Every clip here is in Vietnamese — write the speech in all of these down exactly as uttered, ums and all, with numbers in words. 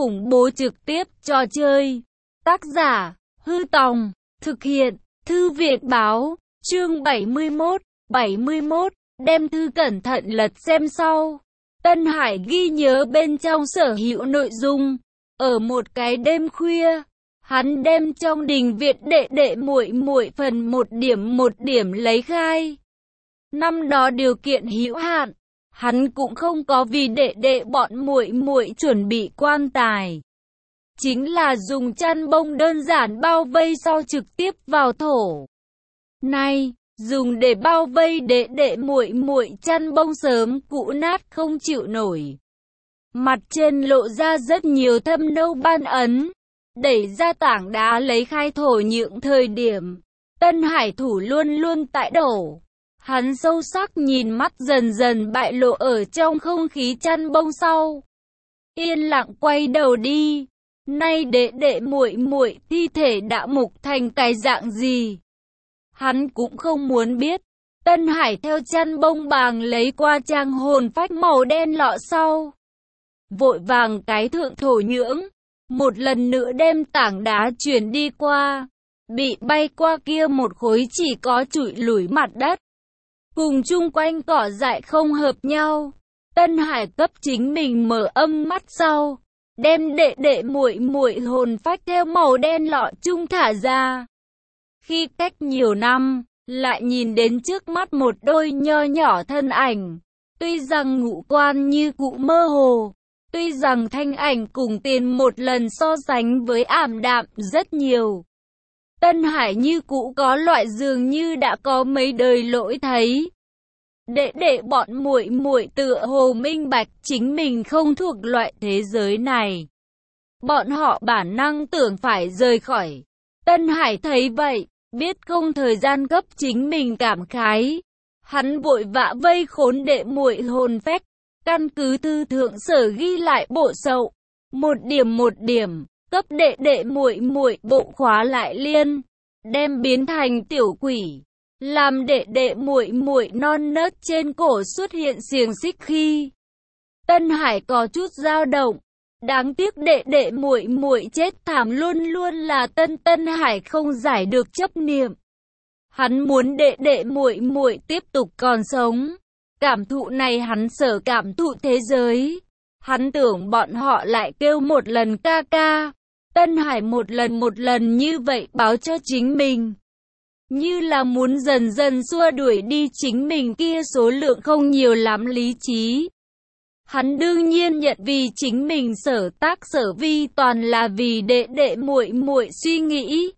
khủng bố trực tiếp trò chơi. Tác giả, Hư Tòng, thực hiện, Thư viện Báo, chương bảy mươi mốt, bảy mươi mốt, đem thư cẩn thận lật xem sau. Tân Hải ghi nhớ bên trong sở hữu nội dung. Ở một cái đêm khuya, hắn đem trong đình viện đệ đệ muội muội phần một điểm một điểm lấy khai. Năm đó điều kiện hữu hạn, hắn cũng không có vì đệ đệ bọn muội muội chuẩn bị quan tài. Chính là dùng chăn bông đơn giản bao vây sau trực tiếp vào thổ. Này, dùng để bao vây đệ đệ muội muội chăn bông sớm cũ nát không chịu nổi. Mặt trên lộ ra rất nhiều thâm nâu ban ấn. Đẩy ra tảng đá lấy khai thổ những thời điểm, Tân Hải thủ luôn luôn tại đổ. Hắn sâu sắc nhìn mắt dần dần bại lộ ở trong không khí chăn bông sau. Yên lặng quay đầu đi. Nay đệ đệ muội muội thi thể đã mục thành cái dạng gì? Hắn cũng không muốn biết. Tân Hải theo chăn bông bàng lấy qua trang hồn phách màu đen lọ sau. Vội vàng cái thượng thổ nhưỡng. Một lần nữa đem tảng đá chuyển đi qua. Bị bay qua kia một khối chỉ có trụi lủi mặt đất. Cùng chung quanh cỏ dại không hợp nhau. Tân Hải cấp chính mình mở âm mắt sau. Đem đệ đệ muội muội hồn phách theo màu đen lọ chung thả ra. Khi cách nhiều năm, lại nhìn đến trước mắt một đôi nho nhỏ thân ảnh. Tuy rằng ngũ quan như cụ mơ hồ. Tuy rằng thanh ảnh cùng tiền một lần so sánh với ảm đạm rất nhiều. Tân Hải như cũ có loại dường như đã có mấy đời lỗi thấy. Đệ đệ bọn muội muội tựa hồ minh bạch chính mình không thuộc loại thế giới này. Bọn họ bản năng tưởng phải rời khỏi. Tân Hải thấy vậy, biết không thời gian gấp chính mình cảm khái. Hắn vội vã vây khốn đệ muội hồn phách. Căn cứ thư thượng sở ghi lại bộ sậu, một điểm một điểm, cấp đệ đệ muội muội bộ khóa lại liên, đem biến thành tiểu quỷ, làm đệ đệ muội muội non nớt trên cổ xuất hiện xiềng xích khi. Tân Hải có chút dao động, đáng tiếc đệ đệ muội muội chết thảm luôn luôn là Tân Tân Hải không giải được chấp niệm. Hắn muốn đệ đệ muội muội tiếp tục còn sống. Cảm thụ này hắn sở cảm thụ thế giới. Hắn tưởng bọn họ lại kêu một lần ca ca. Tân Hải một lần một lần như vậy báo cho chính mình. Như là muốn dần dần xua đuổi đi chính mình kia số lượng không nhiều lắm lý trí. Hắn đương nhiên nhận vì chính mình sở tác sở vi toàn là vì đệ đệ muội muội suy nghĩ.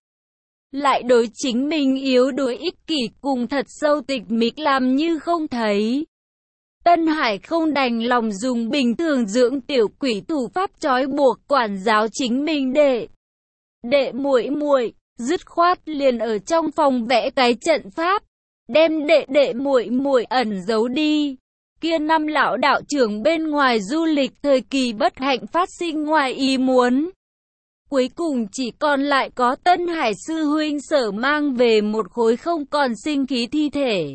Lại đối chính mình yếu đuối ích kỷ cùng thật sâu tịch mịch làm như không thấy. Tân Hải không đành lòng dùng bình thường dưỡng tiểu quỷ thủ pháp trói buộc quản giáo chính mình đệ. Đệ muội muội, dứt khoát liền ở trong phòng vẽ cái trận pháp, đem đệ đệ muội muội ẩn giấu đi. Kia năm lão đạo trưởng bên ngoài du lịch thời kỳ bất hạnh phát sinh ngoài ý muốn. Cuối cùng chỉ còn lại có Tân Hải sư huynh sở mang về một khối không còn sinh khí thi thể.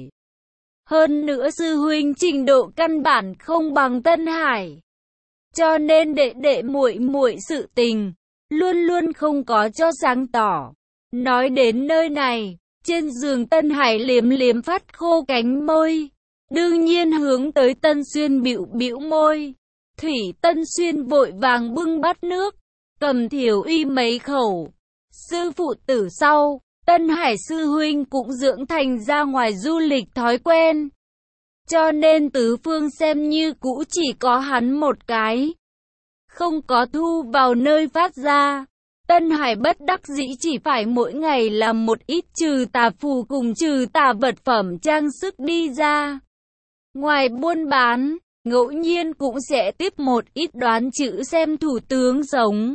Hơn nữa sư huynh trình độ căn bản không bằng Tân Hải. Cho nên đệ đệ muội muội sự tình, luôn luôn không có cho sáng tỏ. Nói đến nơi này, trên giường Tân Hải liếm liếm phát khô cánh môi. Đương nhiên hướng tới Tân Xuyên bĩu bĩu môi. Thủy Tân Xuyên vội vàng bưng bát nước, cầm thiểu uy mấy khẩu. Sư phụ tử sau. Tân Hải sư huynh cũng dưỡng thành ra ngoài du lịch thói quen. Cho nên tứ phương xem như cũ chỉ có hắn một cái. Không có thu vào nơi phát ra. Tân Hải bất đắc dĩ chỉ phải mỗi ngày làm một ít trừ tà phù cùng trừ tà vật phẩm trang sức đi ra. Ngoài buôn bán, ngẫu nhiên cũng sẽ tiếp một ít đoán chữ xem thủ tướng sống.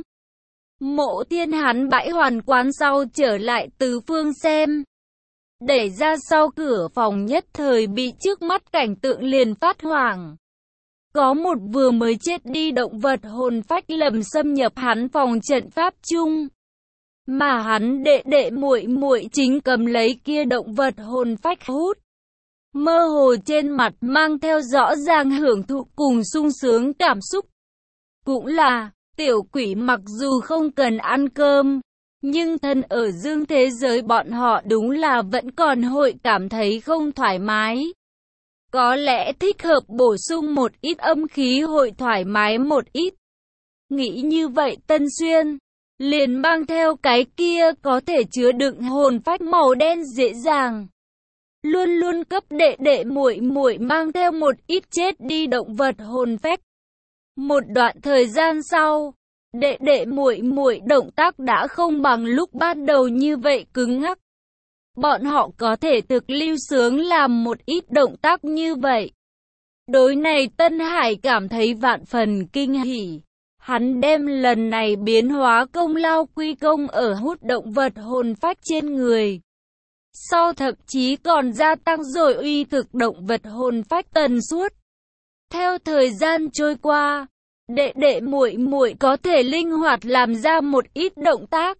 Mộ Thiên hắn bãi hoàn quán sau trở lại tứ phương xem. Đẩy ra sau cửa phòng nhất thời bị trước mắt cảnh tượng liền phát hoảng. Có một vừa mới chết đi động vật hồn phách lầm xâm nhập hắn phòng trận pháp chung. Mà hắn đệ đệ muội muội chính cầm lấy kia động vật hồn phách hút. Mơ hồ trên mặt mang theo rõ ràng hưởng thụ cùng sung sướng cảm xúc. Cũng là, Tiểu quỷ mặc dù không cần ăn cơm, nhưng thân ở dương thế giới bọn họ đúng là vẫn còn hội cảm thấy không thoải mái. Có lẽ thích hợp bổ sung một ít âm khí hội thoải mái một ít. Nghĩ như vậy Tân Xuyên liền mang theo cái kia có thể chứa đựng hồn phách màu đen dễ dàng. Luôn luôn cấp đệ đệ muội muội mang theo một ít chết đi động vật hồn phách. Một đoạn thời gian sau, đệ đệ muội muội động tác đã không bằng lúc ban đầu như vậy cứng ngắc. Bọn họ có thể thực lưu sướng làm một ít động tác như vậy. Đối này Tân Hải cảm thấy vạn phần kinh hỉ. Hắn đem lần này biến hóa công lao quy công ở hút động vật hồn phách trên người. Sau thậm chí còn gia tăng rồi uy thực động vật hồn phách tần suất. Theo thời gian trôi qua, đệ đệ muội muội có thể linh hoạt làm ra một ít động tác,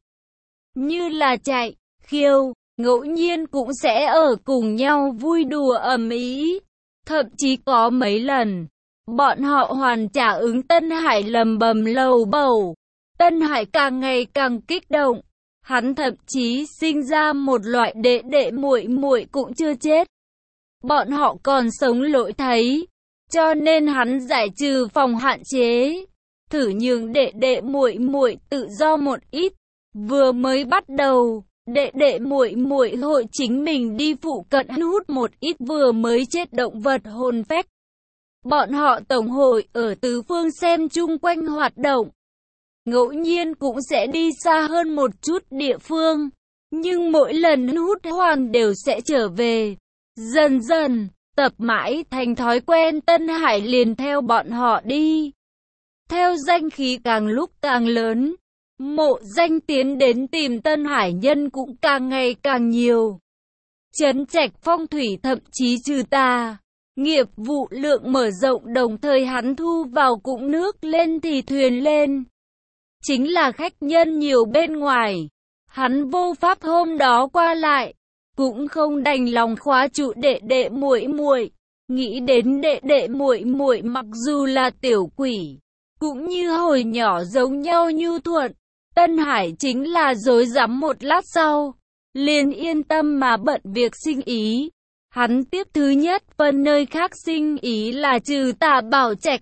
như là chạy, khiêu, ngẫu nhiên cũng sẽ ở cùng nhau vui đùa ầm ĩ. Thậm chí có mấy lần, bọn họ hoàn trả ứng Tân Hải lầm bầm lầu bầu. Tân Hải càng ngày càng kích động, hắn thậm chí sinh ra một loại đệ đệ muội muội cũng chưa chết. Bọn họ còn sống lỗi thấy, cho nên hắn giải trừ phòng hạn chế, thử nhường đệ đệ muội muội tự do một ít. Vừa mới bắt đầu, đệ đệ muội muội hội chính mình đi phụ cận hút một ít vừa mới chết động vật hồn phách. Bọn họ tổng hội ở tứ phương xem chung quanh hoạt động. Ngẫu nhiên cũng sẽ đi xa hơn một chút địa phương, nhưng mỗi lần hút hoàn đều sẽ trở về. Dần dần, tập mãi thành thói quen, Tân Hải liền theo bọn họ đi. Theo danh khí càng lúc càng lớn, mộ danh tiến đến tìm Tân Hải nhân cũng càng ngày càng nhiều. Trấn trạch phong thủy thậm chí trừ tà, nghiệp vụ lượng mở rộng, đồng thời hắn thu vào cũng nước lên thì thuyền lên. Chính là khách nhân nhiều bên ngoài, hắn vô pháp hôm đó qua lại, cũng không đành lòng khóa trụ đệ đệ muội muội. Nghĩ đến đệ đệ muội muội mặc dù là tiểu quỷ, cũng như hồi nhỏ giống nhau nhu thuận, Tân Hải chính là rối rắm một lát sau, liền yên tâm mà bận việc sinh ý. Hắn tiếp thứ nhất phân nơi khác sinh ý là trừ tà bảo trạch.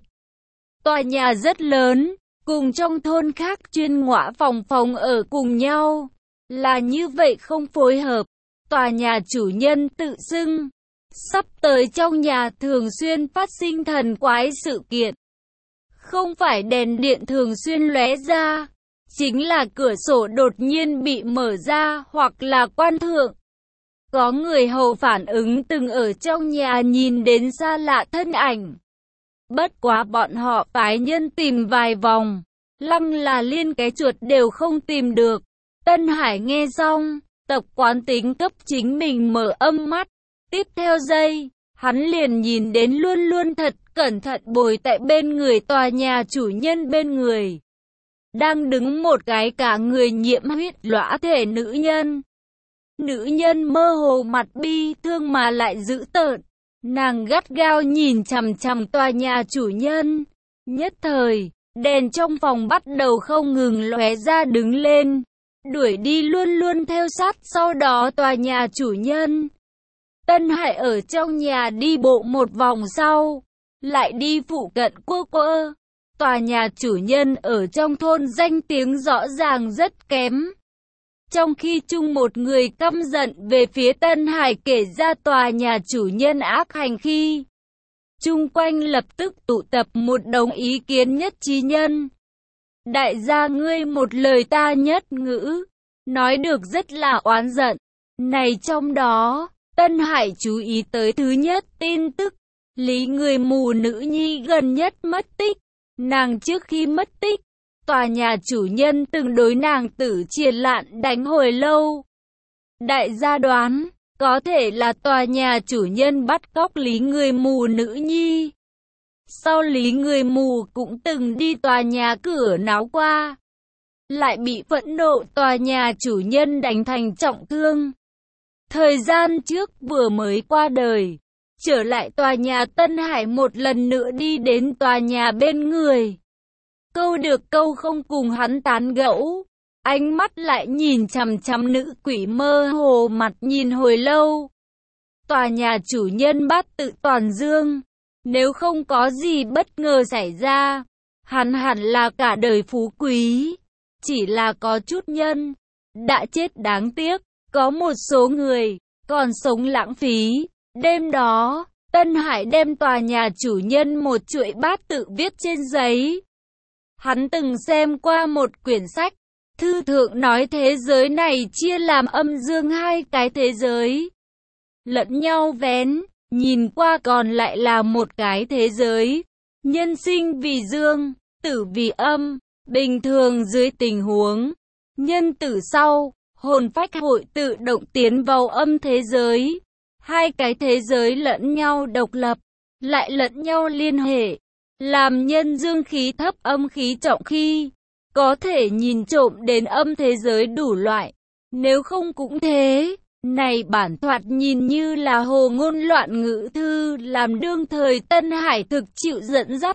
Tòa nhà rất lớn, cùng trong thôn khác chuyên ngõa phòng phòng ở cùng nhau. Là như vậy không phối hợp, tòa nhà chủ nhân tự xưng. Sắp tới trong nhà thường xuyên phát sinh thần quái sự kiện. Không phải đèn điện thường xuyên lóe ra, chính là cửa sổ đột nhiên bị mở ra hoặc là quan thượng. Có người hầu phản ứng từng ở trong nhà nhìn đến xa lạ thân ảnh. Bất quá bọn họ phái nhân tìm vài vòng, lăng là liên cái chuột đều không tìm được. Tân Hải nghe xong, tập quán tính cấp chính mình mở âm mắt. Tiếp theo giây, hắn liền nhìn đến luôn luôn thật cẩn thận bồi tại bên người tòa nhà chủ nhân bên người. Đang đứng một cái cả người nhiễm huyết lõa thể nữ nhân. Nữ nhân mơ hồ mặt bi thương mà lại dữ tợn. Nàng gắt gao nhìn chằm chằm tòa nhà chủ nhân. Nhất thời, đèn trong phòng bắt đầu không ngừng lóe ra đứng lên. Đuổi đi luôn luôn theo sát sau đó tòa nhà chủ nhân. Tân Hải ở trong nhà đi bộ một vòng sau, lại đi phụ cận quơ quơ. Tòa nhà chủ nhân ở trong thôn danh tiếng rõ ràng rất kém. Trong khi chung một người căm giận về phía Tân Hải kể ra tòa nhà chủ nhân ác hành khi, chung quanh lập tức tụ tập một đống ý kiến nhất trí nhân. Đại gia ngươi một lời ta nhất ngữ, nói được rất là oán giận. Này trong đó, Tân Hải chú ý tới thứ nhất tin tức, Lý người mù nữ nhi gần nhất mất tích. Nàng trước khi mất tích, tòa nhà chủ nhân từng đối nàng tử triền lạn đánh hồi lâu. Đại gia đoán, có thể là tòa nhà chủ nhân bắt cóc Lý người mù nữ nhi. Sau Lý người mù cũng từng đi tòa nhà cửa náo qua, lại bị phẫn nộ tòa nhà chủ nhân đánh thành trọng thương. Thời gian trước vừa mới qua đời, trở lại tòa nhà Tân Hải một lần nữa đi đến tòa nhà bên người. câu được câu không cùng hắn tán gẫu. Ánh mắt lại nhìn chằm chằm nữ quỷ, mơ hồ mặt nhìn hồi lâu. Tòa nhà chủ nhân Bát Tự Toàn Dương, nếu không có gì bất ngờ xảy ra, hắn hẳn là cả đời phú quý. Chỉ là có chút nhân đã chết đáng tiếc, có một số người còn sống lãng phí. Đêm đó, Tân Hải đem tòa nhà chủ nhân một chuỗi bát tự viết trên giấy. Hắn từng xem qua một quyển sách, thư thượng nói thế giới này chia làm âm dương hai cái thế giới, lẫn nhau vén, nhìn qua còn lại là một cái thế giới. Nhân sinh vì dương, tử vì âm. Bình thường dưới tình huống nhân tử sau, hồn phách hội tự động tiến vào âm thế giới. Hai cái thế giới lẫn nhau độc lập, lại lẫn nhau liên hệ, làm nhân dương khí thấp âm khí trọng khi có thể nhìn trộm đến âm thế giới đủ loại. Nếu không cũng thế. Này bản thoạt nhìn như là hồ ngôn loạn ngữ thư, làm đương thời Tân Hải thực chịu dẫn dắt.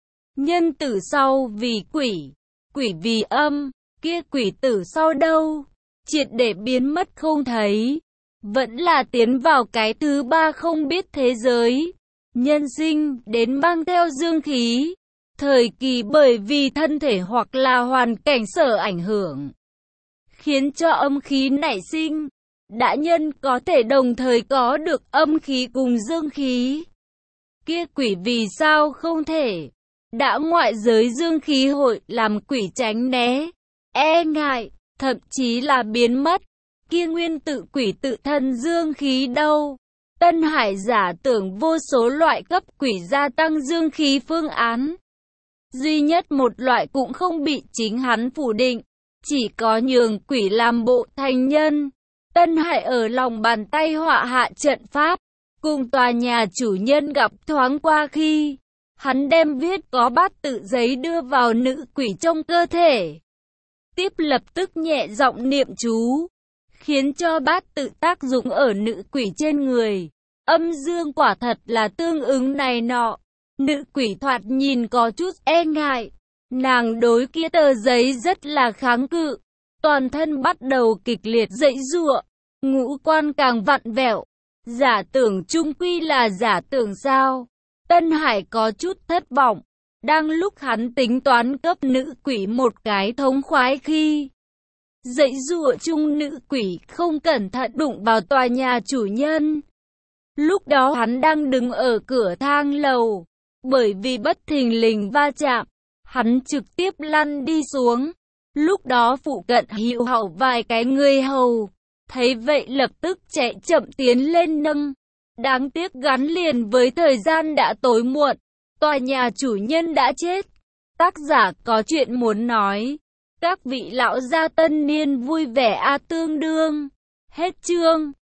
Nhân tử sau vì quỷ, quỷ vì âm, kia quỷ tử sau đâu, triệt để biến mất không thấy. Vẫn là tiến vào cái thứ ba không biết thế giới. Nhân sinh đến mang theo dương khí, thời kỳ bởi vì thân thể hoặc là hoàn cảnh sở ảnh hưởng, khiến cho âm khí nảy sinh. Đã nhân có thể đồng thời có được âm khí cùng dương khí. Kia quỷ vì sao không thể? Đã ngoại giới dương khí hội làm quỷ tránh né, e ngại, thậm chí là biến mất. Kia nguyên tự quỷ tự thân dương khí đâu? Tân Hải giả tưởng vô số loại cấp quỷ gia tăng dương khí phương án. Duy nhất một loại cũng không bị chính hắn phủ định, chỉ có nhường quỷ làm bộ thành nhân. Tân Hải ở lòng bàn tay họa hạ trận pháp, cùng tòa nhà chủ nhân gặp thoáng qua khi hắn đem viết có bát tự giấy đưa vào nữ quỷ trong cơ thể. Tiếp lập tức nhẹ giọng niệm chú, khiến cho bát tự tác dụng ở nữ quỷ trên người. Âm dương quả thật là tương ứng này nọ. Nữ quỷ thoạt nhìn có chút e ngại, nàng đối kia tờ giấy rất là kháng cự, toàn thân bắt đầu kịch liệt giãy giụa, ngũ quan càng vặn vẹo. Giả tưởng chung quy là giả tưởng sao? Tân Hải có chút thất vọng. Đang lúc hắn tính toán cấp nữ quỷ một cái thống khoái khi giãy giụa chung nữ quỷ không cẩn thận đụng vào tòa nhà chủ nhân. Lúc đó hắn đang đứng ở cửa thang lầu, bởi vì bất thình lình va chạm, hắn trực tiếp lăn đi xuống. Lúc đó phụ cận hữu hậu vài cái người hầu, thấy vậy lập tức chạy chậm tiến lên nâng. Đáng tiếc gắn liền với thời gian đã tối muộn, tòa nhà chủ nhân đã chết. Tác giả có chuyện muốn nói. Các vị lão gia tân niên vui vẻ a tương đương. Hết chương.